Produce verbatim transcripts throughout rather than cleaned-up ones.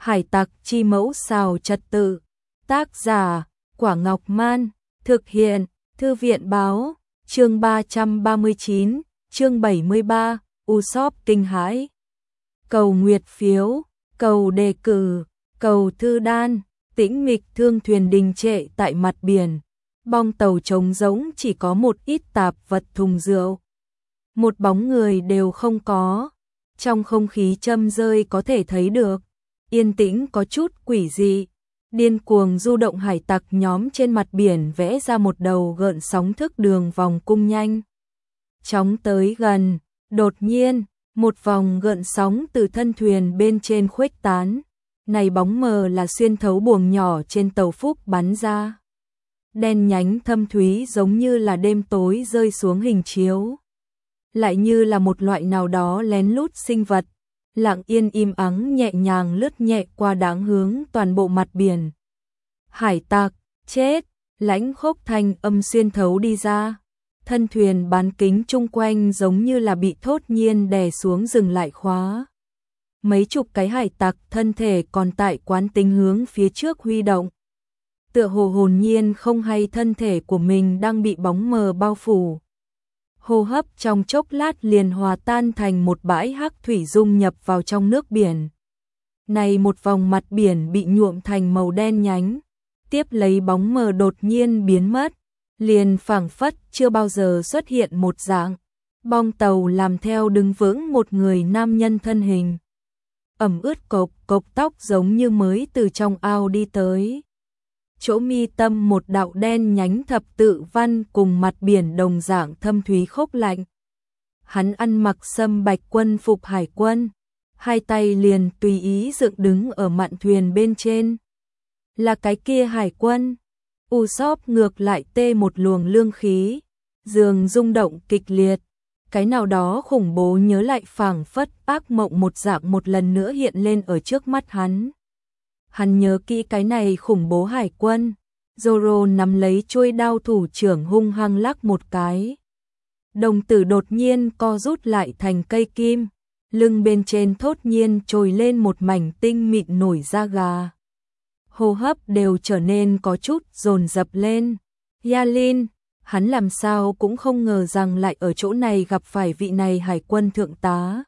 Hải tặc chi mẫu xào trật tự. Tác giả, Quả Ngọc Man. Thực hiện, Thư viện báo. Chương ba trăm ba mươi chín, chương bảy mươi ba, Usopp kinh hãi. Cầu nguyệt phiếu, cầu đề cử, cầu thư đan. Tĩnh mịch thương thuyền đình trệ tại mặt biển. Bong tàu trống rỗng, chỉ có một ít tạp vật thùng rượu. Một bóng người đều không có. Trong không khí châm rơi có thể thấy được. Yên tĩnh có chút quỷ dị. Điên cuồng du động hải tặc nhóm trên mặt biển vẽ ra một đầu gợn sóng thức đường vòng cung nhanh chóng tới gần. Đột nhiên, một vòng gợn sóng từ thân thuyền bên trên khuếch tán. Này bóng mờ là xuyên thấu buồng nhỏ trên tàu Phúc bắn ra. Đen nhánh thâm thúy giống như là đêm tối rơi xuống hình chiếu. Lại như là một loại nào đó lén lút sinh vật. Lặng yên im ắng nhẹ nhàng lướt nhẹ qua đáng hướng toàn bộ mặt biển. Hải tặc, chết, lãnh khốc thanh âm xuyên thấu đi ra. Thân thuyền bán kính chung quanh giống như là bị thốt nhiên đè xuống dừng lại khóa. Mấy chục cái hải tặc thân thể còn tại quán tính hướng phía trước huy động. Tựa hồ hồn nhiên không hay thân thể của mình đang bị bóng mờ bao phủ. Hô hấp trong chốc lát liền hòa tan thành một bãi hắc thủy dung nhập vào trong nước biển. Này một vòng mặt biển bị nhuộm thành màu đen nhánh, tiếp lấy bóng mờ đột nhiên biến mất, liền phảng phất chưa bao giờ xuất hiện một dạng. Bong tàu làm theo đứng vững một người nam nhân thân hình. Ẩm ướt cộc cộc tóc giống như mới từ trong ao đi tới. Chỗ mi tâm một đạo đen nhánh thập tự văn cùng mặt biển đồng dạng thâm thúy khốc lạnh. Hắn ăn mặc sâm bạch quân phục hải quân, hai tay liền tùy ý dựng đứng ở mạn thuyền bên trên. Là cái kia hải quân. Usopp ngược lại tê một luồng lương khí, giường rung động kịch liệt. Cái nào đó khủng bố nhớ lại phảng phất ác mộng một dạng một lần nữa hiện lên ở trước mắt hắn. Hắn nhớ kỹ cái này khủng bố hải quân. Zoro nắm lấy chuôi đao thủ trưởng hung hăng lắc một cái. Đồng tử đột nhiên co rút lại thành cây kim. Lưng bên trên thốt nhiên trồi lên một mảnh tinh mịn nổi da gà. Hô hấp đều trở nên có chút dồn dập lên. Yalin, hắn làm sao cũng không ngờ rằng lại ở chỗ này gặp phải vị này hải quân thượng tá.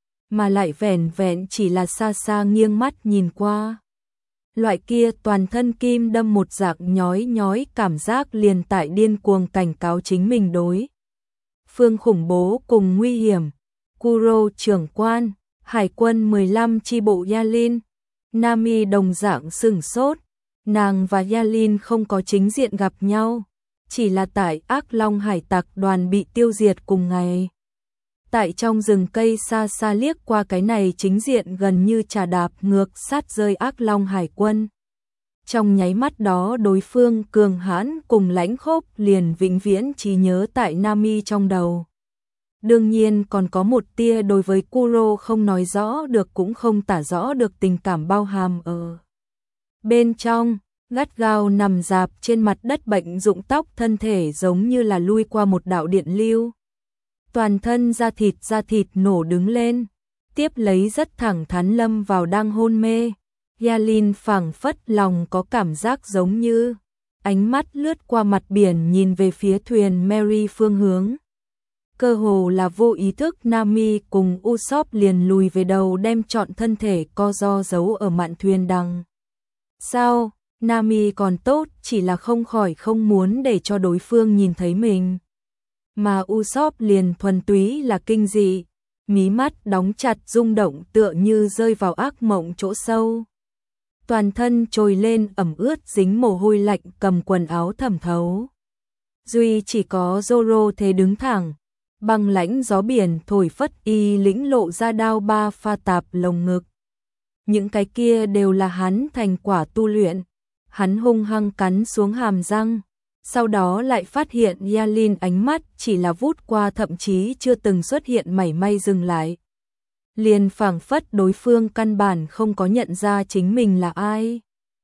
Mà lại vẻn vẹn chỉ là xa xa nghiêng mắt nhìn qua. Loại kia toàn thân kim đâm một dạng nhói nhói cảm giác liền tại điên cuồng cảnh cáo chính mình đối phương khủng bố cùng nguy hiểm. Kuro trưởng quan, hải quân mười lăm chi bộ Yalin. Nami đồng dạng sửng sốt. Nàng và Yalin không có chính diện gặp nhau, chỉ là tại Ác Long hải tặc đoàn bị tiêu diệt cùng ngày. Tại trong rừng cây xa xa liếc qua cái này chính diện gần như trà đạp ngược sát rơi Ác Long hải quân. Trong nháy mắt đó đối phương cường hãn cùng lãnh khốc liền vĩnh viễn chỉ nhớ tại Nami trong đầu. Đương nhiên còn có một tia đối với Kuro không nói rõ được cũng không tả rõ được tình cảm bao hàm ở bên trong. Gắt gao nằm dạp trên mặt đất bệnh rụng tóc thân thể giống như là lui qua một đạo điện lưu. Toàn thân da thịt da thịt nổ đứng lên, tiếp lấy rất thẳng thắn lâm vào đang hôn mê. Yalin phảng phất lòng có cảm giác giống như ánh mắt lướt qua mặt biển nhìn về phía thuyền Mary phương hướng. Cơ hồ là vô ý thức Nami cùng Usopp liền lùi về đầu đem trọn thân thể co ro giấu ở mạn thuyền đằng. Sao? Nami còn tốt, chỉ là không khỏi không muốn để cho đối phương nhìn thấy mình. Mà Usopp liền thuần túy là kinh dị, mí mắt đóng chặt rung động tựa như rơi vào ác mộng chỗ sâu. Toàn thân trồi lên ẩm ướt dính mồ hôi lạnh cầm quần áo thẩm thấu. Duy chỉ có Zoro thế đứng thẳng, băng lãnh gió biển thổi phất y lĩnh lộ ra đao ba pha tạp lồng ngực. Những cái kia đều là hắn thành quả tu luyện. Hắn hung hăng cắn xuống hàm răng, sau đó lại phát hiện Yalin ánh mắt chỉ là vút qua thậm chí chưa từng xuất hiện mảy may dừng lại. Liền phảng phất đối phương căn bản không có nhận ra chính mình là ai.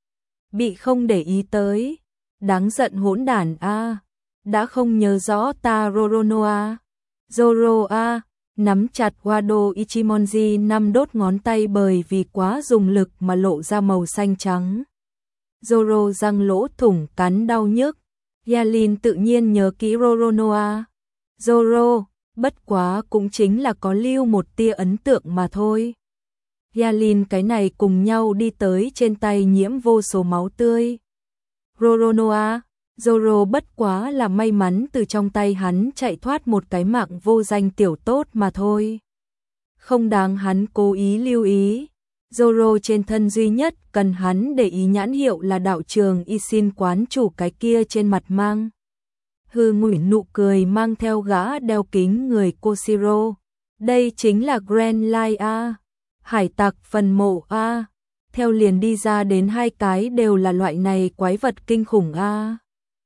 Bị không để ý tới, đáng giận hỗn đản a, đã không nhớ rõ ta Roronoa. Zoro a, nắm chặt Wado Ichimonji năm đốt ngón tay bởi vì quá dùng lực mà lộ ra màu xanh trắng. Zoro răng lỗ thủng cắn đau nhức. Yalin tự nhiên nhớ kỹ Roronoa. Zoro, bất quá cũng chính là có lưu một tia ấn tượng mà thôi. Yalin cái này cùng nhau đi tới trên tay nhiễm vô số máu tươi. Roronoa, Zoro bất quá là may mắn từ trong tay hắn chạy thoát một cái mạng vô danh tiểu tốt mà thôi. Không đáng hắn cố ý lưu ý. Zoro trên thân duy nhất cần hắn để ý nhãn hiệu là đạo trường Ishin quán chủ cái kia trên mặt mang. Hư ngụy nụ cười mang theo gã đeo kính người Koshiro. Đây chính là Grand Line A. Hải tặc phần mộ A. Theo liền đi ra đến hai cái đều là loại này quái vật kinh khủng A.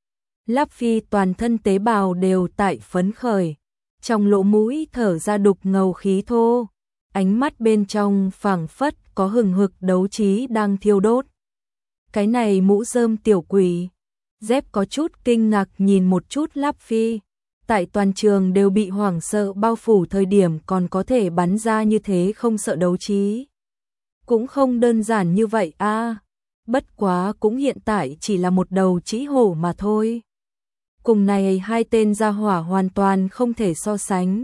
Luffy toàn thân tế bào đều tại phấn khởi. Trong lỗ mũi thở ra đục ngầu khí thô. Ánh mắt bên trong phảng phất có hừng hực đấu trí đang thiêu đốt. Cái này mũ rơm tiểu quỷ. Dép có chút kinh ngạc nhìn một chút Luffy. Tại toàn trường đều bị hoảng sợ bao phủ thời điểm còn có thể bắn ra như thế không sợ đấu trí. Cũng không đơn giản như vậy a. À. Bất quá cũng hiện tại chỉ là một đầu trĩ hổ mà thôi. Cùng này hai tên gia hỏa hoàn toàn không thể so sánh.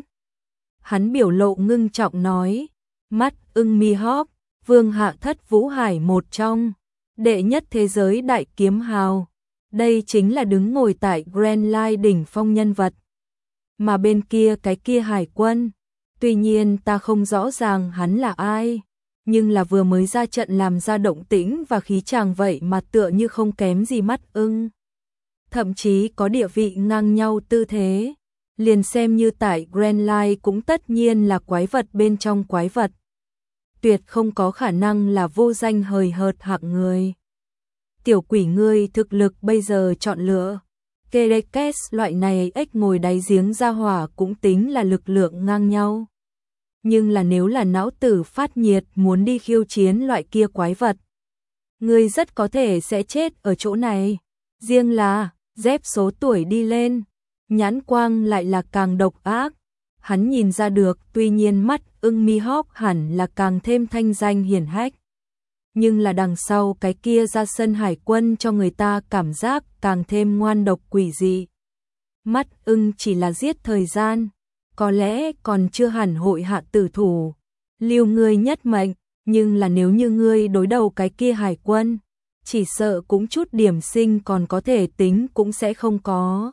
Hắn biểu lộ ngưng trọng nói, mắt ưng Mihawk, vương hạ thất vũ hải một trong, đệ nhất thế giới đại kiếm hào. Đây chính là đứng ngồi tại Grand Line đỉnh phong nhân vật. Mà bên kia cái kia hải quân, tuy nhiên ta không rõ ràng hắn là ai, nhưng là vừa mới ra trận làm ra động tĩnh và khí chàng vậy mà tựa như không kém gì mắt ưng. Thậm chí có địa vị ngang nhau tư thế, liền xem như tại Grand Line cũng tất nhiên là quái vật bên trong quái vật. Tuyệt không có khả năng là vô danh hời hợt hạng người. Tiểu quỷ ngươi thực lực bây giờ chọn lựa. Kerekes loại này ếch ngồi đáy giếng ra hỏa cũng tính là lực lượng ngang nhau. Nhưng là nếu là não tử phát nhiệt muốn đi khiêu chiến loại kia quái vật, ngươi rất có thể sẽ chết ở chỗ này. Riêng là, dép số tuổi đi lên, nhãn quang lại là càng độc ác. Hắn nhìn ra được tuy nhiên mắt ưng Mihawk hẳn là càng thêm thanh danh hiển hách. Nhưng là đằng sau cái kia ra sân hải quân cho người ta cảm giác càng thêm ngoan độc quỷ dị. Mắt ưng chỉ là giết thời gian, có lẽ còn chưa hẳn hội hạ tử thủ, lưu ngươi nhất mệnh, nhưng là nếu như ngươi đối đầu cái kia hải quân, chỉ sợ cũng chút điểm sinh còn có thể tính cũng sẽ không có.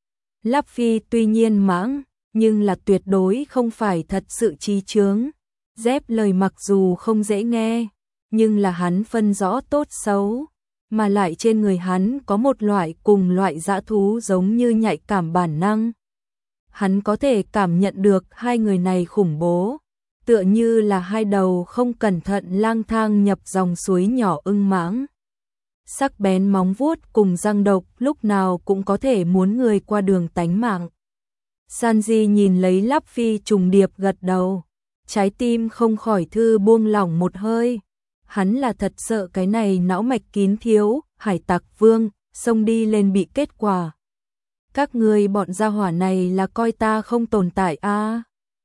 Luffy tuy nhiên mãng, nhưng là tuyệt đối không phải thật sự trí chướng. Dép lời mặc dù không dễ nghe, nhưng là hắn phân rõ tốt xấu, mà lại trên người hắn có một loại cùng loại dã thú giống như nhạy cảm bản năng. Hắn có thể cảm nhận được hai người này khủng bố, tựa như là hai đầu không cẩn thận lang thang nhập dòng suối nhỏ ưng mãng. Sắc bén móng vuốt cùng răng độc lúc nào cũng có thể muốn người qua đường tánh mạng. Sanji nhìn lấy Luffy trùng điệp gật đầu, trái tim không khỏi thư buông lỏng một hơi. Hắn là thật sợ cái này não mạch kín thiếu, hải tặc vương, xông đi lên bị kết quả. Các người bọn gia hỏa này là coi ta không tồn tại a à?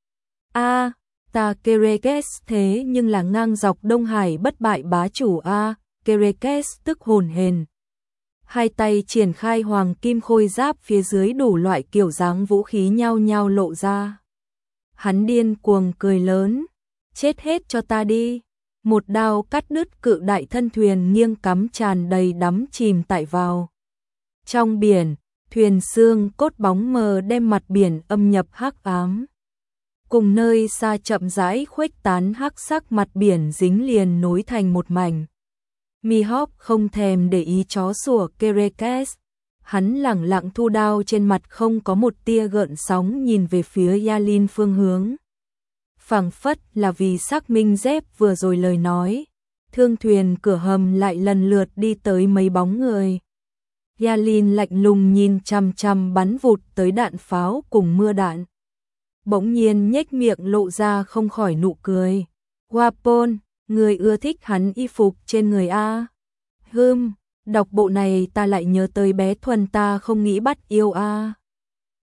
A, à, ta Kerekes thế nhưng là ngang dọc Đông Hải bất bại bá chủ a à? Kerekes tức hồn hền. Hai tay triển khai hoàng kim khôi giáp phía dưới đủ loại kiểu dáng vũ khí nhau nhau lộ ra. Hắn điên cuồng cười lớn, chết hết cho ta đi. Một đao cắt đứt cự đại thân thuyền nghiêng cắm tràn đầy đắm chìm tại vào. Trong biển, thuyền xương cốt bóng mờ đem mặt biển âm nhập hắc ám. Cùng nơi xa chậm rãi khuếch tán hắc sắc mặt biển dính liền nối thành một mảnh. Mihawk không thèm để ý chó sủa Kerekes. Hắn lẳng lặng thu đao trên mặt không có một tia gợn sóng nhìn về phía Yalin phương hướng. Phảng phất là vì xác minh dép vừa rồi lời nói. Thương thuyền cửa hầm lại lần lượt đi tới mấy bóng người. Yalin lạnh lùng nhìn chằm chằm bắn vụt tới đạn pháo cùng mưa đạn. Bỗng nhiên nhếch miệng lộ ra không khỏi nụ cười. Wapon, người ưa thích hắn y phục trên người a. Hừm, đọc bộ này ta lại nhớ tới bé Thuần ta không nghĩ bắt yêu a.